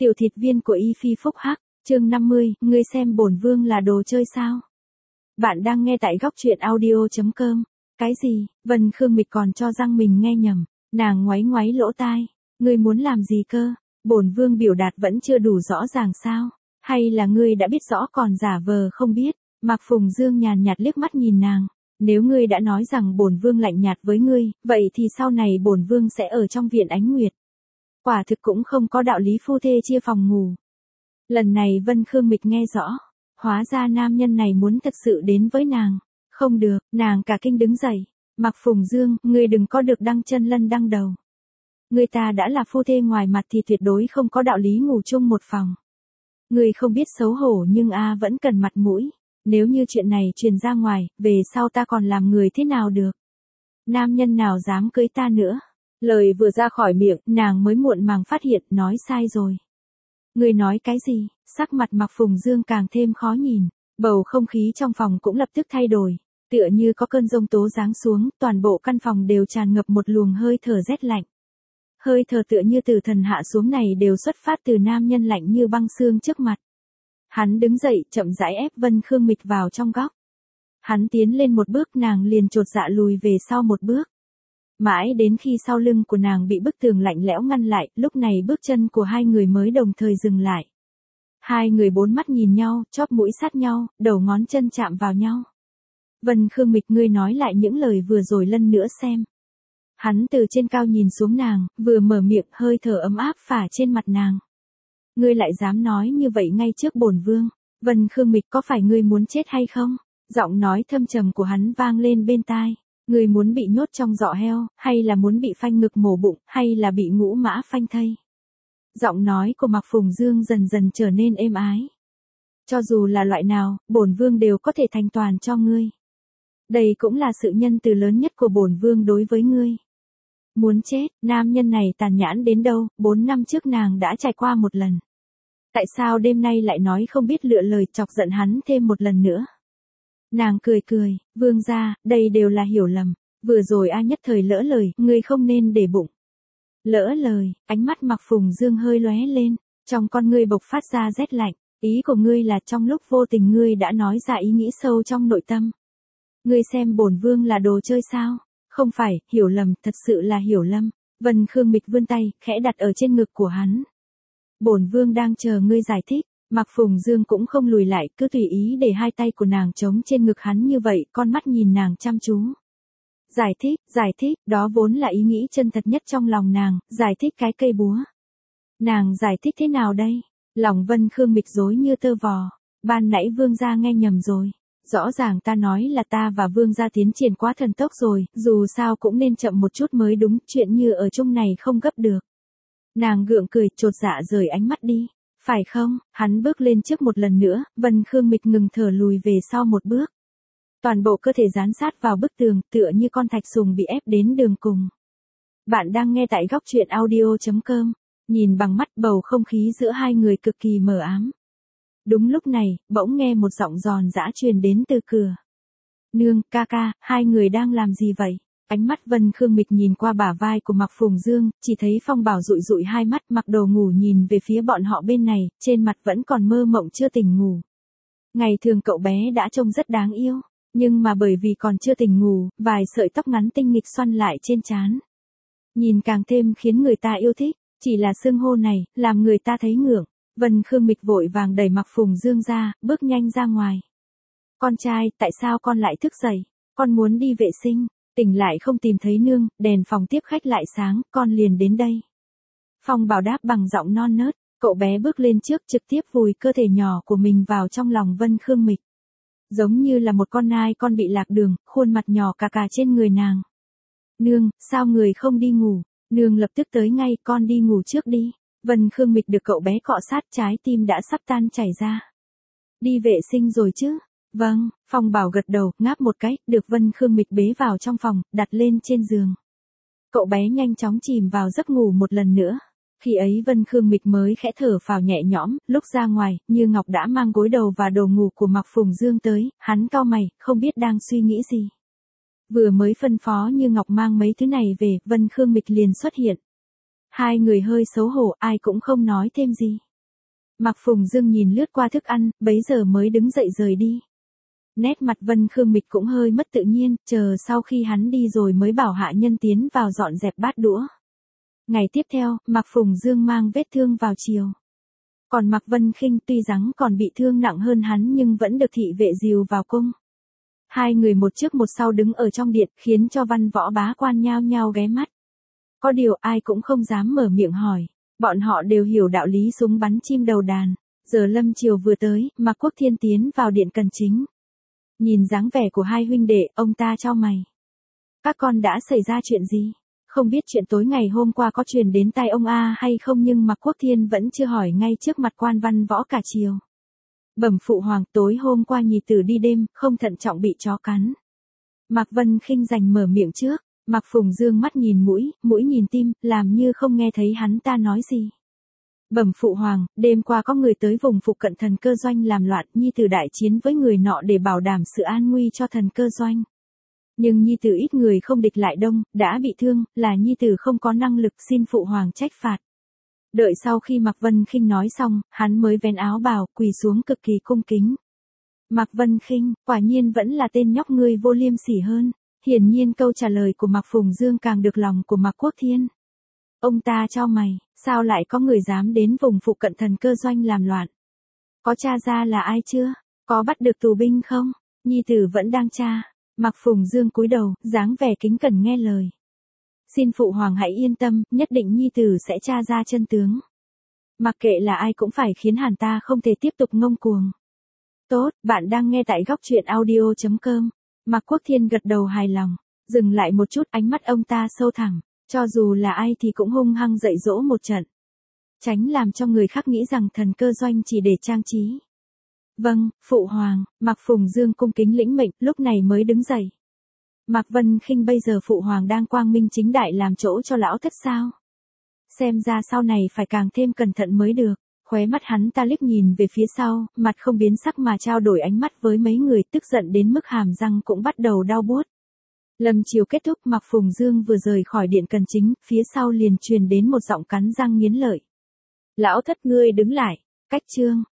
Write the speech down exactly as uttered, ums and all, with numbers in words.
Tiểu thịt viên của Y Phi Phúc Hắc, chương năm mươi, ngươi xem bổn vương là đồ chơi sao? Bạn đang nghe tại góc truyện audio chấm com. Cái gì? Vân Khương Mịch còn cho rằng mình nghe nhầm, nàng ngoáy ngoáy lỗ tai. Ngươi muốn làm gì cơ? Bổn vương biểu đạt vẫn chưa đủ rõ ràng sao? Hay là ngươi đã biết rõ còn giả vờ không biết? Mạc Phùng Dương nhàn nhạt liếc mắt nhìn nàng. Nếu ngươi đã nói rằng bổn vương lạnh nhạt với ngươi, vậy thì sau này bổn vương sẽ ở trong viện Ánh Nguyệt. Quả thực cũng không có đạo lý phu thê chia phòng ngủ. Lần này Vân Khương Mịch nghe rõ, hóa ra nam nhân này muốn thật sự đến với nàng. Không được, nàng cả kinh đứng dậy. Mạc Phùng Dương, ngươi đừng có được đăng chân lân đăng đầu. Người ta đã là phu thê ngoài mặt thì tuyệt đối không có đạo lý ngủ chung một phòng. Ngươi không biết xấu hổ nhưng a vẫn cần mặt mũi. Nếu như chuyện này truyền ra ngoài, về sau ta còn làm người thế nào được? Nam nhân nào dám cưới ta nữa? Lời vừa ra khỏi miệng, nàng mới muộn màng phát hiện, nói sai rồi. Ngươi nói cái gì? Sắc mặt Mạc Phùng Dương càng thêm khó nhìn, bầu không khí trong phòng cũng lập tức thay đổi, tựa như có cơn giông tố giáng xuống, toàn bộ căn phòng đều tràn ngập một luồng hơi thở rét lạnh. Hơi thở tựa như từ thần hạ xuống này đều xuất phát từ nam nhân lạnh như băng xương trước mặt. Hắn đứng dậy, chậm rãi ép Vân Khương Mịch vào trong góc. Hắn tiến lên một bước, nàng liền chột dạ lùi về sau một bước. Mãi đến khi sau lưng của nàng bị bức tường lạnh lẽo ngăn lại, lúc này bước chân của hai người mới đồng thời dừng lại. Hai người bốn mắt nhìn nhau, chóp mũi sát nhau, đầu ngón chân chạm vào nhau. Vân Khương Mịch, ngươi nói lại những lời vừa rồi lần nữa xem. Hắn từ trên cao nhìn xuống nàng, vừa mở miệng, hơi thở ấm áp phả trên mặt nàng. Ngươi lại dám nói như vậy ngay trước bổn vương. Vân Khương Mịch, có phải ngươi muốn chết hay không? Giọng nói thâm trầm của hắn vang lên bên tai. Ngươi muốn bị nhốt trong giỏ heo, hay là muốn bị phanh ngực mổ bụng, hay là bị ngũ mã phanh thây? Giọng nói của Mạc Phùng Dương dần dần trở nên êm ái. Cho dù là loại nào, bổn vương đều có thể thành toàn cho ngươi. Đây cũng là sự nhân từ lớn nhất của bổn vương đối với ngươi. Muốn chết, nam nhân này tàn nhẫn đến đâu, bốn năm trước nàng đã trải qua một lần. Tại sao đêm nay lại nói không biết lựa lời chọc giận hắn thêm một lần nữa? Nàng cười cười, vương gia, đây đều là hiểu lầm. Vừa rồi a nhất thời lỡ lời, ngươi không nên để bụng. Lỡ lời, ánh mắt Mạc Phùng Dương hơi lóe lên, trong con ngươi bộc phát ra rét lạnh. Ý của ngươi là trong lúc vô tình ngươi đã nói ra ý nghĩ sâu trong nội tâm. Ngươi xem bổn vương là đồ chơi sao? Không phải, hiểu lầm, thật sự là hiểu lầm. Vân Khương Mịch vươn tay, khẽ đặt ở trên ngực của hắn. Bổn vương đang chờ ngươi giải thích. Mạc Phùng Dương cũng không lùi lại, cứ tùy ý để hai tay của nàng trống trên ngực hắn như vậy, con mắt nhìn nàng chăm chú. Giải thích, giải thích, đó vốn là ý nghĩ chân thật nhất trong lòng nàng, giải thích cái cây búa. Nàng giải thích thế nào đây? Lòng Vân Khương Mịch rối như tơ vò. Ban nãy vương gia nghe nhầm rồi. Rõ ràng ta nói là ta và vương gia tiến triển quá thần tốc rồi, dù sao cũng nên chậm một chút mới đúng, chuyện như ở chung này không gấp được. Nàng gượng cười, chột dạ rời ánh mắt đi. Phải không? Hắn bước lên trước một lần nữa, Vân Khương Mịch ngừng thở lùi về sau một bước. Toàn bộ cơ thể dán sát vào bức tường, tựa như con thạch sùng bị ép đến đường cùng. Bạn đang nghe tại góc truyện audio chấm com. Nhìn bằng mắt, bầu không khí giữa hai người cực kỳ mờ ám. Đúng lúc này, bỗng nghe một giọng giòn giã truyền đến từ cửa. Nương, ca ca, hai người đang làm gì vậy? Ánh mắt Vân Khương Mịch nhìn qua bả vai của Mạc Phùng Dương, chỉ thấy Phong Bảo dụi dụi hai mắt, mặc đồ ngủ nhìn về phía bọn họ bên này, trên mặt vẫn còn mơ mộng chưa tỉnh ngủ. Ngày thường cậu bé đã trông rất đáng yêu, nhưng mà bởi vì còn chưa tỉnh ngủ, vài sợi tóc ngắn tinh nghịch xoăn lại trên trán. Nhìn càng thêm khiến người ta yêu thích, chỉ là xưng hô này, làm người ta thấy ngượng. Vân Khương Mịch vội vàng đẩy Mạc Phùng Dương ra, bước nhanh ra ngoài. Con trai, tại sao con lại thức dậy? Con muốn đi vệ sinh. Tỉnh lại không tìm thấy nương, đèn phòng tiếp khách lại sáng, con liền đến đây. Phong Bảo đáp bằng giọng non nớt, cậu bé bước lên trước trực tiếp vùi cơ thể nhỏ của mình vào trong lòng Vân Khương Mịch. Giống như là một con nai con bị lạc đường, khuôn mặt nhỏ cà cà trên người nàng. Nương, sao người không đi ngủ? Nương lập tức tới ngay, con đi ngủ trước đi. Vân Khương Mịch được cậu bé cọ sát, trái tim đã sắp tan chảy ra. Đi vệ sinh rồi chứ? Vâng, Phong Bảo gật đầu, ngáp một cái, được Vân Khương Mịch bế vào trong phòng, đặt lên trên giường. Cậu bé nhanh chóng chìm vào giấc ngủ một lần nữa. Khi ấy Vân Khương Mịch mới khẽ thở phào nhẹ nhõm, lúc ra ngoài, Như Ngọc đã mang gối đầu và đồ ngủ của Mạc Phùng Dương tới, hắn cau mày, không biết đang suy nghĩ gì. Vừa mới phân phó Như Ngọc mang mấy thứ này về, Vân Khương Mịch liền xuất hiện. Hai người hơi xấu hổ, ai cũng không nói thêm gì. Mạc Phùng Dương nhìn lướt qua thức ăn, bấy giờ mới đứng dậy rời đi. Nét mặt Vân Khương Mịch cũng hơi mất tự nhiên, chờ sau khi hắn đi rồi mới bảo hạ nhân tiến vào dọn dẹp bát đũa. Ngày tiếp theo, Mạc Phùng Dương mang vết thương vào chiều. Còn Mạc Vân Khinh tuy rằng còn bị thương nặng hơn hắn nhưng vẫn được thị vệ dìu vào cung. Hai người một trước một sau đứng ở trong điện khiến cho văn võ bá quan nhao nhao ghé mắt. Có điều ai cũng không dám mở miệng hỏi, bọn họ đều hiểu đạo lý súng bắn chim đầu đàn. Giờ lâm chiều vừa tới, Mạc Quốc Thiên tiến vào điện cần chính. Nhìn dáng vẻ của hai huynh đệ, ông ta chau mày. Các con đã xảy ra chuyện gì? Không biết chuyện tối ngày hôm qua có truyền đến tai ông A hay không nhưng Mạc Quốc Thiên vẫn chưa hỏi ngay trước mặt quan văn võ cả chiều. Bẩm phụ hoàng, tối hôm qua nhị tử đi đêm, không thận trọng bị chó cắn. Mạc Vân Khinh giành mở miệng trước, Mạc Phùng Dương mắt nhìn mũi, mũi nhìn tim, làm như không nghe thấy hắn ta nói gì. Bẩm phụ hoàng, đêm qua có người tới vùng phụ cận thần cơ doanh làm loạn, nhi tử đại chiến với người nọ để bảo đảm sự an nguy cho thần cơ doanh. Nhưng nhi tử ít người không địch lại đông, đã bị thương, là nhi tử không có năng lực, xin phụ hoàng trách phạt. Đợi sau khi Mạc Vân Khinh nói xong, hắn mới vén áo bào, quỳ xuống cực kỳ cung kính. Mạc Vân Khinh, quả nhiên vẫn là tên nhóc ngươi vô liêm sỉ hơn. Hiển nhiên câu trả lời của Mạc Phùng Dương càng được lòng của Mạc Quốc Thiên. Ông ta chau mày, sao lại có người dám đến vùng phụ cận thần cơ doanh làm loạn? Có tra ra là ai chưa? Có bắt được tù binh không? Nhi tử vẫn đang tra. Mạc Phùng Dương cúi đầu, dáng vẻ kính cẩn nghe lời. Xin phụ hoàng hãy yên tâm, nhất định nhi tử sẽ tra ra chân tướng. Mặc kệ là ai cũng phải khiến hắn ta không thể tiếp tục ngông cuồng. Tốt, bạn đang nghe tại góc truyện audio chấm com. Mạc Quốc Thiên gật đầu hài lòng, dừng lại một chút, ánh mắt ông ta sâu thẳm, cho dù là ai thì cũng hung hăng dạy dỗ một trận. Tránh làm cho người khác nghĩ rằng thần cơ doanh chỉ để trang trí. Vâng, phụ hoàng, Mạc Phùng Dương cung kính lĩnh mệnh, lúc này mới đứng dậy. Mạc Vân Khinh, bây giờ phụ hoàng đang quang minh chính đại làm chỗ cho lão thất sao? Xem ra sau này phải càng thêm cẩn thận mới được. Khóe mắt hắn ta liếc nhìn về phía sau, mặt không biến sắc mà trao đổi ánh mắt với mấy người, tức giận đến mức hàm răng cũng bắt đầu đau buốt. Lâm chiều kết thúc, Mạc Phùng Dương vừa rời khỏi điện cần chính, phía sau liền truyền đến một giọng cắn răng nghiến lợi. Lão thất, ngươi đứng lại, cách chương.